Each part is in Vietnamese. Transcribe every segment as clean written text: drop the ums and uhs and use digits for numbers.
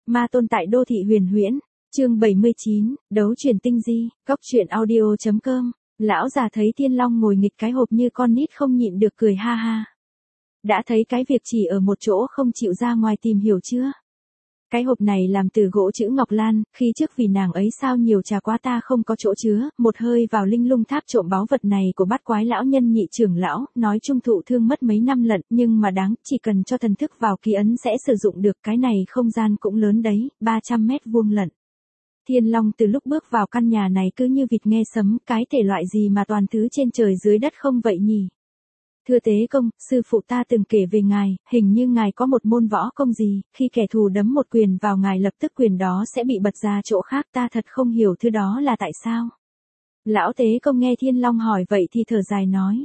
Ma tôn tại đô thị huyền huyễn. Chương 79, đấu truyền tinh di, góc truyện audio.com. Lão già thấy Thiên Long ngồi nghịch cái hộp như con nít không nhịn được cười ha ha. Đã thấy cái việc chỉ ở một chỗ không chịu ra ngoài tìm hiểu chưa? Cái hộp này làm từ gỗ chữ ngọc lan, khi trước vì nàng ấy sao nhiều trà quá ta không có chỗ chứa, một hơi vào linh lung tháp trộm báu vật này của bát quái lão nhân nhị trưởng lão, nói chung thụ thương mất mấy năm lận, nhưng mà đáng, chỉ cần cho thần thức vào ký ấn sẽ sử dụng được, cái này không gian cũng lớn đấy, 300 mét vuông lận. Thiên Long từ lúc bước vào căn nhà này cứ như vịt nghe sấm, cái thể loại gì mà toàn thứ trên trời dưới đất không vậy nhỉ? Thưa Tế Công, sư phụ ta từng kể về ngài, hình như ngài có một môn võ công gì, khi kẻ thù đấm một quyền vào ngài lập tức quyền đó sẽ bị bật ra chỗ khác, ta thật không hiểu thứ đó là tại sao. Lão Tế Công nghe Thiên Long hỏi vậy thì thở dài nói.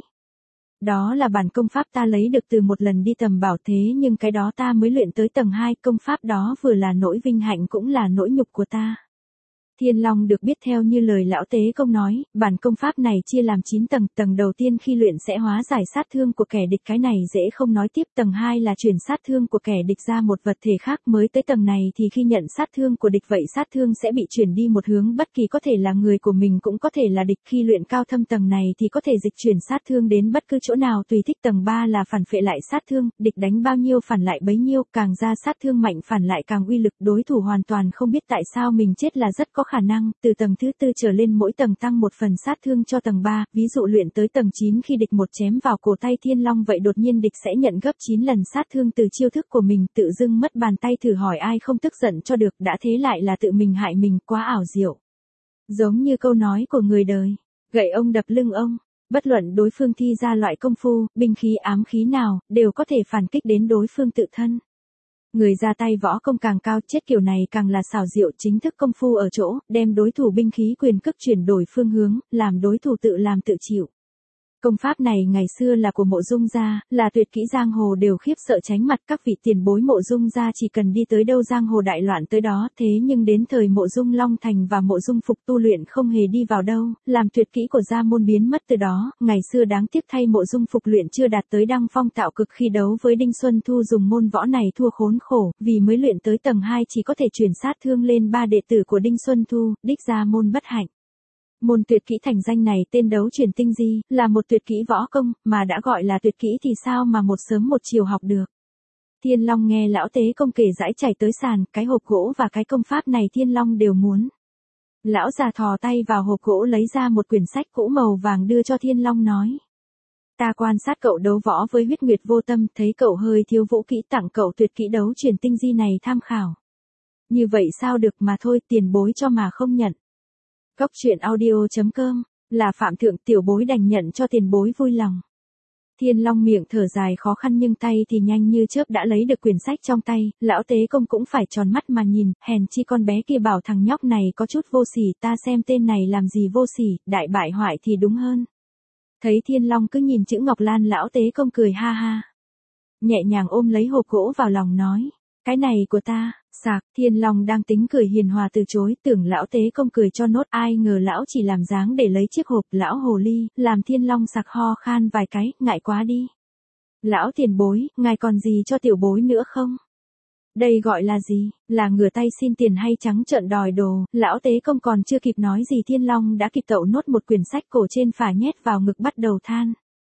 Đó là bản công pháp ta lấy được từ một lần đi tầm bảo, thế nhưng cái đó ta mới luyện tới tầng 2, công pháp đó vừa là nỗi vinh hạnh cũng là nỗi nhục của ta. Thiên Long được biết theo như lời lão Tế Công nói, bản công pháp này chia làm 9 tầng, tầng đầu tiên khi luyện sẽ hóa giải sát thương của kẻ địch, cái này dễ không nói tiếp, tầng 2 là chuyển sát thương của kẻ địch ra một vật thể khác, mới tới tầng này thì khi nhận sát thương của địch vậy sát thương sẽ bị chuyển đi một hướng, bất kỳ có thể là người của mình cũng có thể là địch, khi luyện cao thâm tầng này thì có thể dịch chuyển sát thương đến bất cứ chỗ nào tùy thích, tầng 3 là phản phệ lại sát thương, địch đánh bao nhiêu phản lại bấy nhiêu, càng ra sát thương mạnh phản lại càng uy lực, đối thủ hoàn toàn không biết tại sao mình chết là rất có khả năng, từ tầng thứ 4 trở lên mỗi tầng tăng một phần sát thương cho tầng 3, ví dụ luyện tới tầng 9 khi địch một chém vào cổ tay Thiên Long vậy đột nhiên địch sẽ nhận gấp 9 lần sát thương từ chiêu thức của mình, tự dưng mất bàn tay thử hỏi ai không tức giận cho được, đã thế lại là tự mình hại mình, quá ảo diệu. Giống như câu nói của người đời, gậy ông đập lưng ông, bất luận đối phương thi ra loại công phu, binh khí ám khí nào, đều có thể phản kích đến đối phương tự thân. Người ra tay võ công càng cao, chết kiểu này càng là xảo diệu, chính thức công phu ở chỗ, đem đối thủ binh khí quyền cước chuyển đổi phương hướng, làm đối thủ tự làm tự chịu. Công pháp này ngày xưa là của Mộ Dung gia, là tuyệt kỹ giang hồ đều khiếp sợ tránh mặt, các vị tiền bối Mộ Dung gia chỉ cần đi tới đâu giang hồ đại loạn tới đó, thế nhưng đến thời Mộ Dung Long Thành và Mộ Dung Phục tu luyện không hề đi vào đâu, làm tuyệt kỹ của gia môn biến mất từ đó, ngày xưa đáng tiếc thay Mộ Dung Phục luyện chưa đạt tới đăng phong tạo cực, khi đấu với Đinh Xuân Thu dùng môn võ này thua khốn khổ, vì mới luyện tới tầng 2 chỉ có thể chuyển sát thương lên 3 đệ tử của Đinh Xuân Thu, đích gia môn bất hạnh. Môn tuyệt kỹ thành danh này tên đấu truyền tinh di, là một tuyệt kỹ võ công, mà đã gọi là tuyệt kỹ thì sao mà một sớm một chiều học được. Thiên Long nghe lão Tế Công kể rãi chảy tới sàn, cái hộp gỗ và cái công pháp này Thiên Long đều muốn. Lão già thò tay vào hộp gỗ lấy ra một quyển sách cũ màu vàng đưa cho Thiên Long nói. Ta quan sát cậu đấu võ với huyết nguyệt vô tâm, thấy cậu hơi thiếu vũ kỹ, tặng cậu tuyệt kỹ đấu truyền tinh di này tham khảo. Như vậy sao được, mà thôi, tiền bối cho mà không nhận. Góc truyện audio.com, là Phạm Thượng, tiểu bối đành nhận cho tiền bối vui lòng. Thiên Long miệng thở dài khó khăn nhưng tay thì nhanh như chớp đã lấy được quyển sách trong tay, lão Tế Công cũng phải tròn mắt mà nhìn, hèn chi con bé kia bảo thằng nhóc này có chút vô sỉ, ta xem tên này làm gì vô sỉ, đại bại hoại thì đúng hơn. Thấy Thiên Long cứ nhìn chữ ngọc lan, lão Tế Công cười ha ha. Nhẹ nhàng ôm lấy hộp gỗ vào lòng nói, cái này của ta. Sạc, Thiên Long đang tính cười hiền hòa từ chối, tưởng lão Tế Công cười cho nốt, ai ngờ lão chỉ làm dáng để lấy chiếc hộp, lão hồ ly, làm Thiên Long sặc ho khan vài cái, ngại quá đi. Lão tiền bối, ngài còn gì cho tiểu bối nữa không? Đây gọi là gì, là ngửa tay xin tiền hay trắng trợn đòi đồ, lão Tế Công còn chưa kịp nói gì Thiên Long đã kịp tậu nốt một quyển sách cổ trên phả nhét vào ngực bắt đầu than.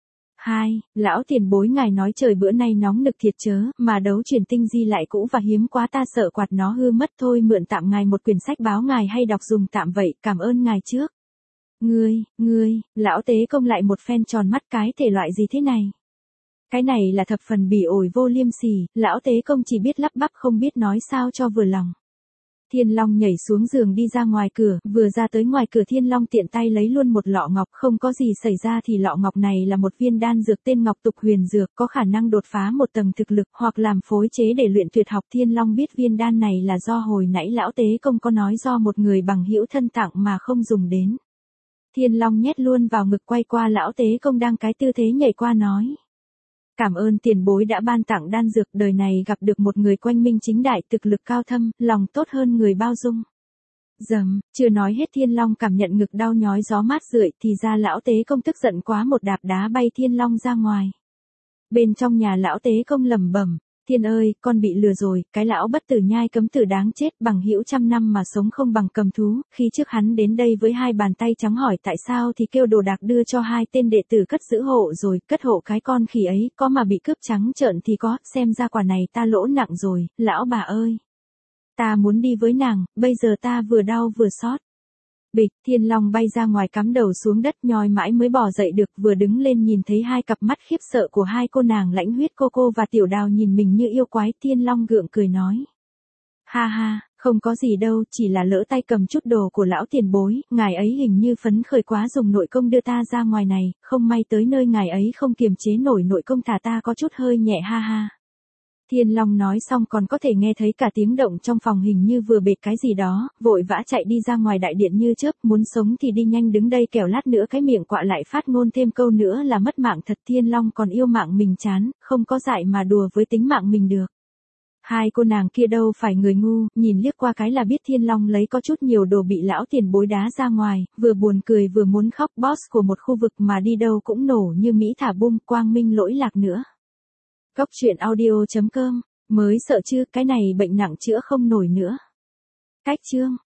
Lão tiền bối ngài nói trời bữa nay nóng nực thiệt chớ, mà đấu truyền tinh di lại cũ và hiếm quá, ta sợ quạt nó hư mất, thôi mượn tạm ngài một quyển sách báo ngài hay đọc dùng tạm vậy, cảm ơn ngài trước. Ngươi, lão Tế Công lại một phen tròn mắt, cái thể loại gì thế này? Cái này là thập phần bỉ ổi vô liêm sỉ, lão Tế Công chỉ biết lắp bắp không biết nói sao cho vừa lòng. Thiên Long nhảy xuống giường đi ra ngoài cửa, vừa ra tới ngoài cửa Thiên Long tiện tay lấy luôn một lọ ngọc, không có gì xảy ra thì lọ ngọc này là một viên đan dược tên Ngọc Tục Huyền Dược, có khả năng đột phá một tầng thực lực hoặc làm phối chế để luyện tuyệt học. Thiên Long biết viên đan này là do hồi nãy lão Tế Công có nói do một người bằng hữu thân tặng mà không dùng đến. Thiên Long nhét luôn vào ngực, quay qua lão Tế Công đang cái tư thế nhảy qua nói. Cảm ơn tiền bối đã ban tặng đan dược, đời này gặp được một người quanh minh chính đại, thực lực cao thâm, lòng tốt hơn người bao dung. Chưa nói hết Thiên Long cảm nhận ngực đau nhói gió mát rượi, thì ra lão Tế Công tức giận quá một đạp đá bay Thiên Long ra ngoài. Bên trong nhà lão Tế Công lẩm bẩm, Thiên ơi, con bị lừa rồi, cái lão bất tử nhai cấm tử đáng chết, bằng hữu trăm năm mà sống không bằng cầm thú, khi trước hắn đến đây với hai bàn tay trắng hỏi tại sao thì kêu đồ đạc đưa cho hai tên đệ tử cất giữ hộ rồi, cất hộ cái con khỉ ấy, có mà bị cướp trắng trợn thì có, xem ra quả này ta lỗ nặng rồi, lão bà ơi. Ta muốn đi với nàng, bây giờ ta vừa đau vừa xót. Bịch, Thiên Long bay ra ngoài cắm đầu xuống đất nhoi mãi mới bò dậy được, vừa đứng lên nhìn thấy hai cặp mắt khiếp sợ của hai cô nàng Lãnh Huyết cô và Tiểu Đào nhìn mình như yêu quái. Thiên Long gượng cười nói. Ha ha, không có gì đâu, chỉ là lỡ tay cầm chút đồ của lão tiền bối, ngài ấy hình như phấn khởi quá dùng nội công đưa ta ra ngoài này, không may tới nơi ngài ấy không kiềm chế nổi nội công thả ta có chút hơi nhẹ ha ha. Thiên Long nói xong còn có thể nghe thấy cả tiếng động trong phòng hình như vừa bệt cái gì đó, vội vã chạy đi ra ngoài đại điện như chớp, muốn sống thì đi nhanh đứng đây kẻo lát nữa cái miệng quạ lại phát ngôn thêm câu nữa là mất mạng thật. Thiên Long còn yêu mạng mình chán, không có dại mà đùa với tính mạng mình được. Hai cô nàng kia đâu phải người ngu, nhìn liếc qua cái là biết Thiên Long lấy có chút nhiều đồ bị lão tiền bối đá ra ngoài, vừa buồn cười vừa muốn khóc. Boss của một khu vực mà đi đâu cũng nổ như Mỹ thả bung, quang minh lỗi lạc nữa. Góc truyện audio.com, mới sợ chứ, cái này bệnh nặng chữa không nổi nữa. Cách chương.